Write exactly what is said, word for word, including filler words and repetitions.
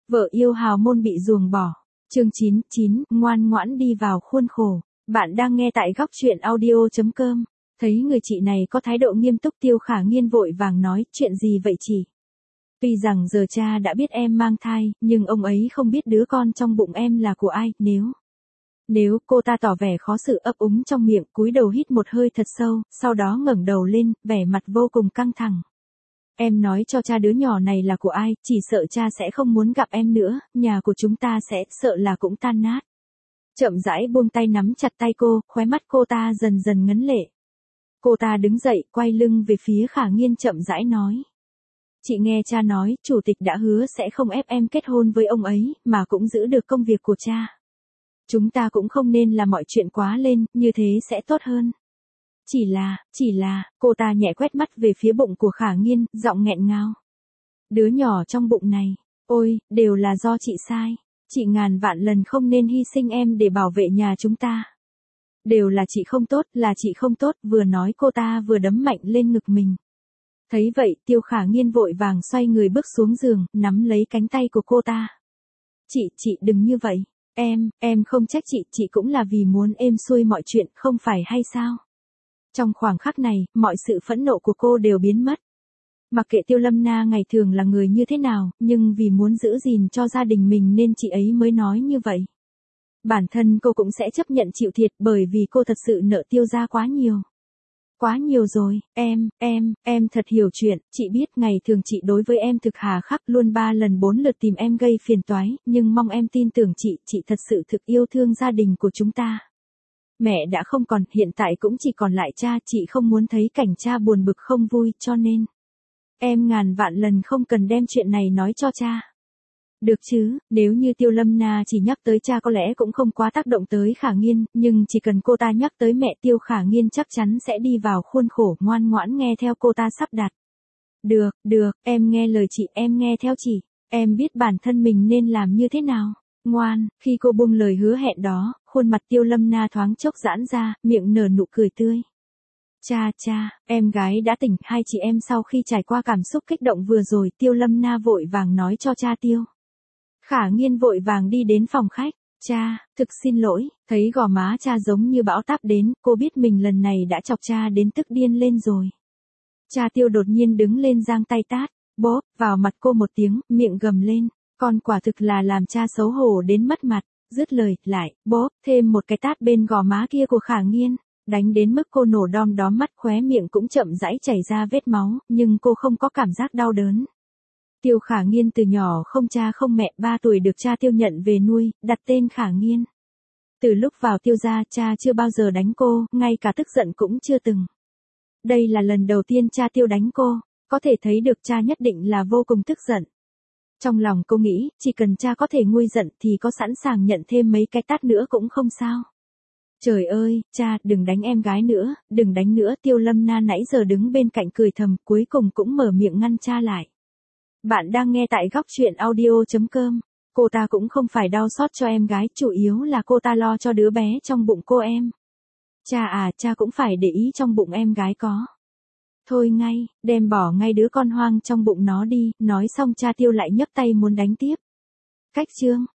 Vợ yêu hào môn bị ruồng bỏ. Chương chín, chín, ngoan ngoãn đi vào khuôn khổ. Bạn đang nghe tại góc truyện audio chấm com. Thấy người chị này có thái độ nghiêm túc, Tiêu Khả Nghiên vội vàng nói, chuyện gì vậy chị? Tuy rằng giờ cha đã biết em mang thai, nhưng ông ấy không biết đứa con trong bụng em là của ai, nếu... Nếu cô ta tỏ vẻ khó xử ấp úng trong miệng, cúi đầu hít một hơi thật sâu, sau đó ngẩng đầu lên, vẻ mặt vô cùng căng thẳng. Em nói cho cha đứa nhỏ này là của ai, chỉ sợ cha sẽ không muốn gặp em nữa, nhà của chúng ta sẽ sợ là cũng tan nát. Chậm rãi buông tay nắm chặt tay cô, khóe mắt cô ta dần dần ngấn lệ. Cô ta đứng dậy, quay lưng về phía Khả Nghiên chậm rãi nói. Chị nghe cha nói, chủ tịch đã hứa sẽ không ép em kết hôn với ông ấy, mà cũng giữ được công việc của cha. Chúng ta cũng không nên làm mọi chuyện quá lên, như thế sẽ tốt hơn. Chỉ là, chỉ là, cô ta nhẹ quét mắt về phía bụng của Khả Nghiên, giọng nghẹn ngào. Đứa nhỏ trong bụng này, ôi, đều là do chị sai. Chị ngàn vạn lần không nên hy sinh em để bảo vệ nhà chúng ta. Đều là chị không tốt, là chị không tốt, vừa nói cô ta vừa đấm mạnh lên ngực mình. Thấy vậy, Tiêu Khả Nghiên vội vàng xoay người bước xuống giường, nắm lấy cánh tay của cô ta. Chị, chị đừng như vậy. Em, em không trách chị, chị cũng là vì muốn êm xuôi mọi chuyện, không phải hay sao? Trong khoảng khắc này, mọi sự phẫn nộ của cô đều biến mất. Mặc kệ Tiêu Lâm Na ngày thường là người như thế nào, nhưng vì muốn giữ gìn cho gia đình mình nên chị ấy mới nói như vậy. Bản thân cô cũng sẽ chấp nhận chịu thiệt bởi vì cô thật sự nợ Tiêu gia quá nhiều. Quá nhiều rồi, em, em, em thật hiểu chuyện, chị biết ngày thường chị đối với em thực hà khắc, luôn ba lần bốn lượt tìm em gây phiền toái, nhưng mong em tin tưởng chị, chị thật sự thực yêu thương gia đình của chúng ta. Mẹ đã không còn, hiện tại cũng chỉ còn lại cha, chị không muốn thấy cảnh cha buồn bực không vui, cho nên em ngàn vạn lần không cần đem chuyện này nói cho cha. Được chứ, nếu như Tiêu Lâm Na chỉ nhắc tới cha có lẽ cũng không quá tác động tới Khả Nghiên, nhưng chỉ cần cô ta nhắc tới mẹ Tiêu Khả Nghiên chắc chắn sẽ đi vào khuôn khổ, ngoan ngoãn nghe theo cô ta sắp đặt. Được, được, em nghe lời chị, em nghe theo chị, em biết bản thân mình nên làm như thế nào. Ngoan, khi cô buông lời hứa hẹn đó, khuôn mặt Tiêu Lâm Na thoáng chốc giãn ra, miệng nở nụ cười tươi. Cha cha, em gái đã tỉnh, hai chị em sau khi trải qua cảm xúc kích động vừa rồi, Tiêu Lâm Na vội vàng nói cho cha Tiêu. Khả Nghiên vội vàng đi đến phòng khách. Cha, thực xin lỗi, thấy gò má cha giống như bão táp đến, cô biết mình lần này đã chọc cha đến tức điên lên rồi. Cha Tiêu đột nhiên đứng lên giang tay tát, bóp, vào mặt cô một tiếng, miệng gầm lên, con quả thực là làm cha xấu hổ đến mất mặt, dứt lời, lại, bóp, thêm một cái tát bên gò má kia của Khả Nghiên, đánh đến mức cô nổ đom đóm mắt, khóe miệng cũng chậm rãi chảy ra vết máu, nhưng cô không có cảm giác đau đớn. Tiêu Khả Nghiên từ nhỏ không cha không mẹ, ba tuổi được cha Tiêu nhận về nuôi, đặt tên Khả Nghiên. Từ lúc vào Tiêu gia, cha chưa bao giờ đánh cô, ngay cả tức giận cũng chưa từng. Đây là lần đầu tiên cha Tiêu đánh cô, có thể thấy được cha nhất định là vô cùng tức giận. Trong lòng cô nghĩ, chỉ cần cha có thể nguôi giận thì có sẵn sàng nhận thêm mấy cái tát nữa cũng không sao. Trời ơi, cha, đừng đánh em gái nữa, đừng đánh nữa. Tiêu Lâm Na nãy giờ đứng bên cạnh cười thầm, cuối cùng cũng mở miệng ngăn cha lại. Bạn đang nghe tại góc truyện audio chấm com. Cô ta cũng không phải đau xót cho em gái, chủ yếu là cô ta lo cho đứa bé trong bụng cô em. Cha à, cha cũng phải để ý trong bụng em gái có. Thôi ngay, đem bỏ ngay đứa con hoang trong bụng nó đi, nói xong cha Tiêu lại nhấc tay muốn đánh tiếp. Cách chương.